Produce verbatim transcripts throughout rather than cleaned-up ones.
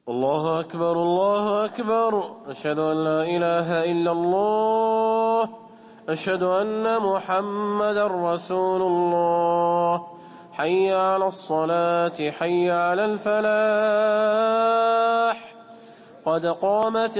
الله أكبر الله أكبر. أشهد أن لا إله إلا الله. أشهد أن محمدا رسول الله. حي على الصلاة حي على الفلاح. قد قامت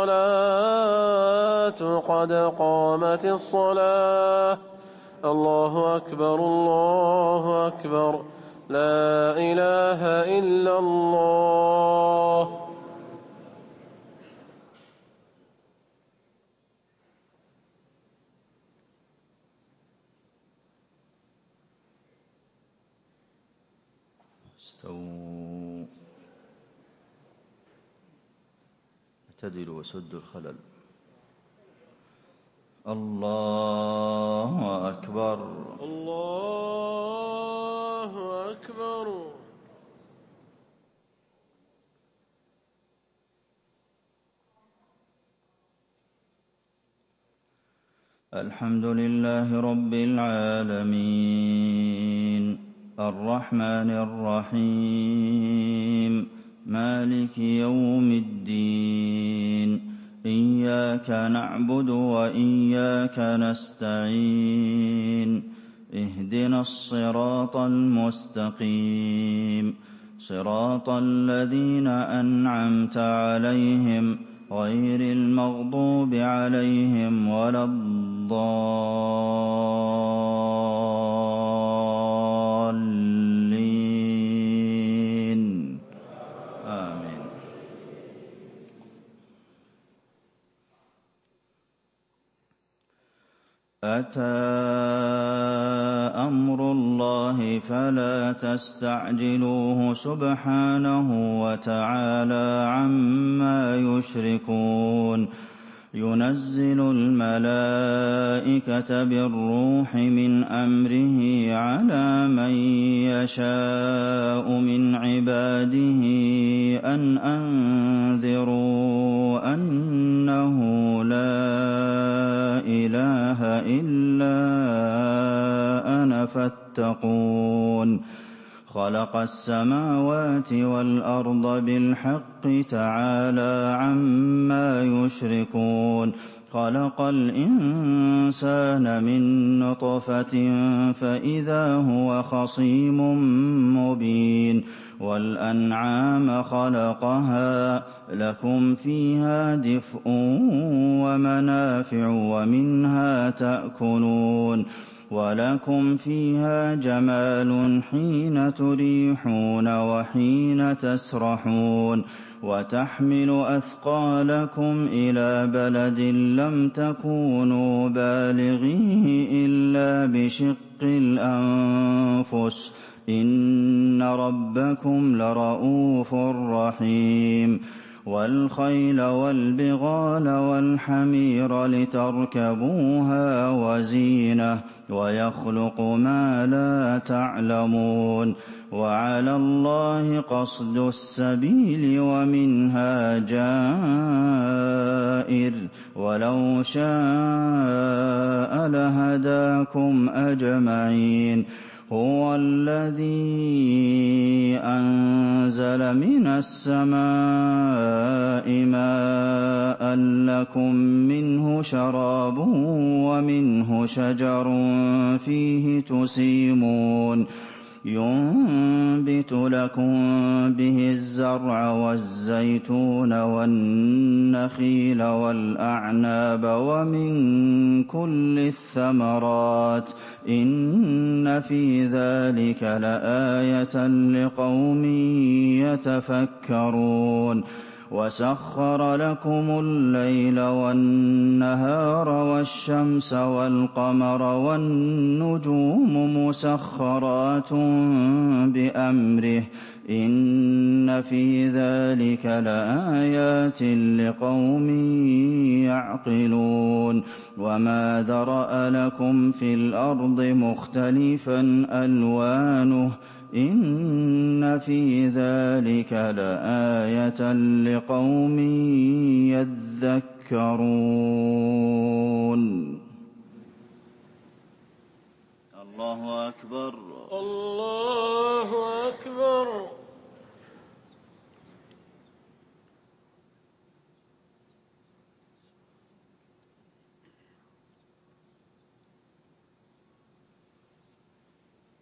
الصلاة قد قامت الصلاة. الله أكبر الله أكبر. لا إله إلا الله. استووا اعتدلوا وسدوا الخلل. الله أكبر الله أكبر. الحمد لله رب العالمين الرحمن الرحيم مالك يوم الدين. إياك نعبد وإياك نستعين. اهدنا الصراط المستقيم صراط الذين أنعمت عليهم غير المغضوب عليهم ولا الضالين. آمين. أتى أمر الله فلا تستعجلوه سبحانه وتعالى عما يشركون. ينزل الملائكة بالروح من أمره على من يشاء من عباده أن أنذروا أنه لا إله إلا أنا فاتقون. خلق السماوات والأرض بالحق تعالى عما يشركون. خلق الإنسان من نطفة فإذا هو خصيم مبين. والأنعام خلقها لكم فيها دفء ومنافع ومنها تأكلون. ولكم فيها جمال حين تريحون وحين تسرحون. وتحمل أثقالكم إلى بلد لم تكونوا بالغيه إلا بشق الأنفس. إن ربكم لرءوف رحيم. والخيل والبغال والحمير لتركبوها وزينة ويخلق ما لا تعلمون. وعلى الله قصد السبيل ومنها جائر ولو شاء لهداكم أجمعين. هو الذي أنزل من السماء ماء لكم منه شراب ومنه شجر فيه تسيمون. ينبت لكم به الزرع والزيتون والنخيل والأعناب ومن كل الثمرات. إن في ذلك لآية لقوم يتفكرون. وسخر لكم الليل والنهار والشمس والقمر والنجوم مسخرات بأمره. إن في ذلك لآيات لقوم يعقلون. وما ذرأ لكم في الأرض مختلفا ألوانه إن في ذلك لآية لقوم يذكرون. الله أكبر الله أكبر.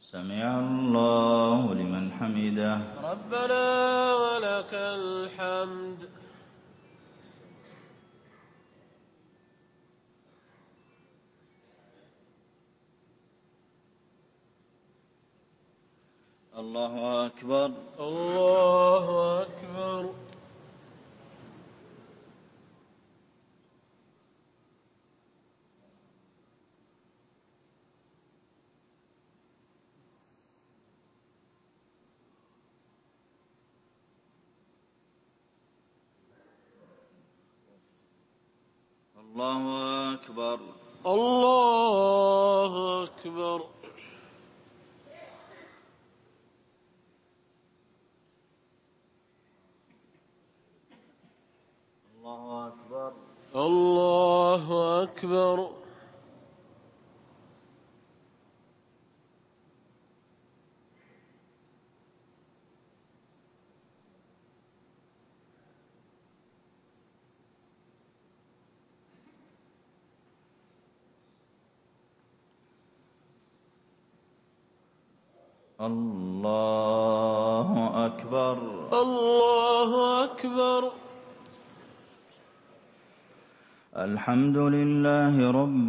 سمع الله لمن حمده. ربنا ولك الحمد. الله أكبر. الله أكبر. الله أكبر. الله أكبر. الله أكبر. الله أكبر. الله أكبر. الله أكبر. الحمد لله رب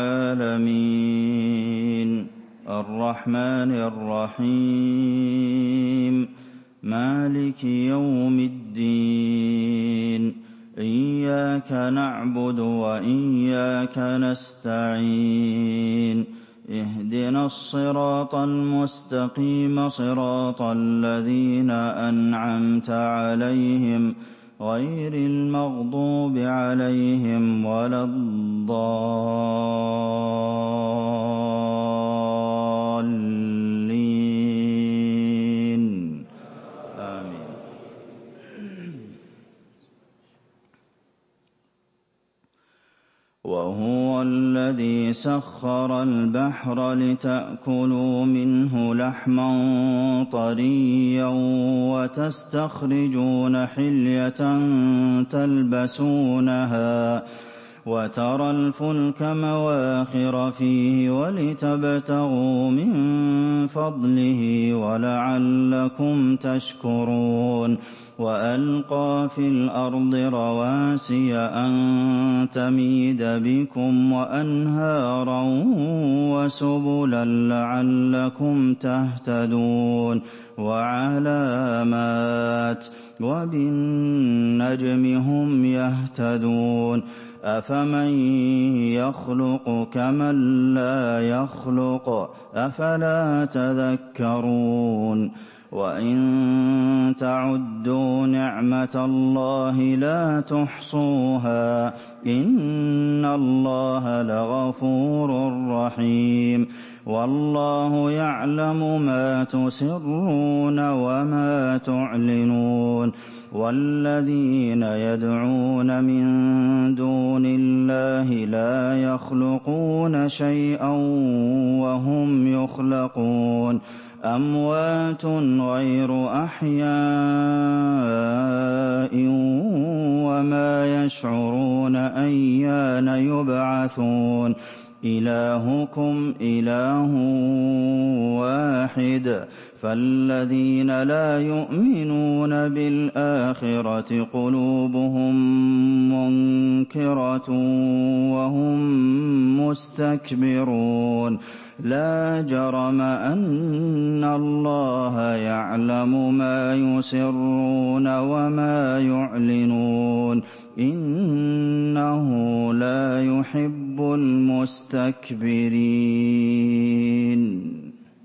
العالمين الرحمن الرحيم مالك يوم الدين إياك نعبد وإياك نستعين اهدنا الصراط المستقيم صراط الذين أنعمت عليهم غير المغضوب عليهم ولا الضالين آمين. وهو الذي سخر البحر لتأكلوا منه لحما طريا وتستخرجون حلية تلبسونها وترى الفلك مواخر فيه ولتبتغوا من فضله ولعلكم تشكرون وألقى في الأرض رواسي أن تميد بكم وأنهارا وسبلا لعلكم تهتدون وعلامات وبالنجم هم يهتدون أفمن يخلق كمن لا يخلق أفلا تذكرون وإن تعدوا نعمة الله لا تحصوها إن الله لغفور رحيم والله يعلم ما تسرون وما تعلنون والذين يدعون من دون الله لا يخلقون شيئا وهم يخلقون أموات غير أحياء وما يشعرون أيان يبعثون إلهكم إله واحد فالذين لا يؤمنون بالآخرة قلوبهم منكرة وهم مستكبرون لا جرم أن الله يعلم ما يسرون وما يعلنون إنه لا يحب المستكبرين.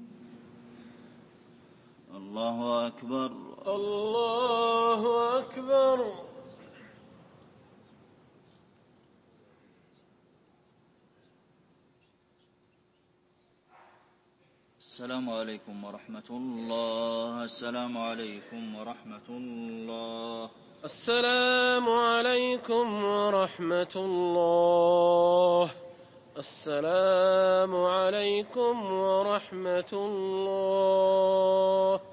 الله أكبر. الله أكبر. السلام عليكم ورحمة الله. السلام عليكم ورحمة الله. السلام عليكم ورحمة الله. السلام عليكم ورحمة الله.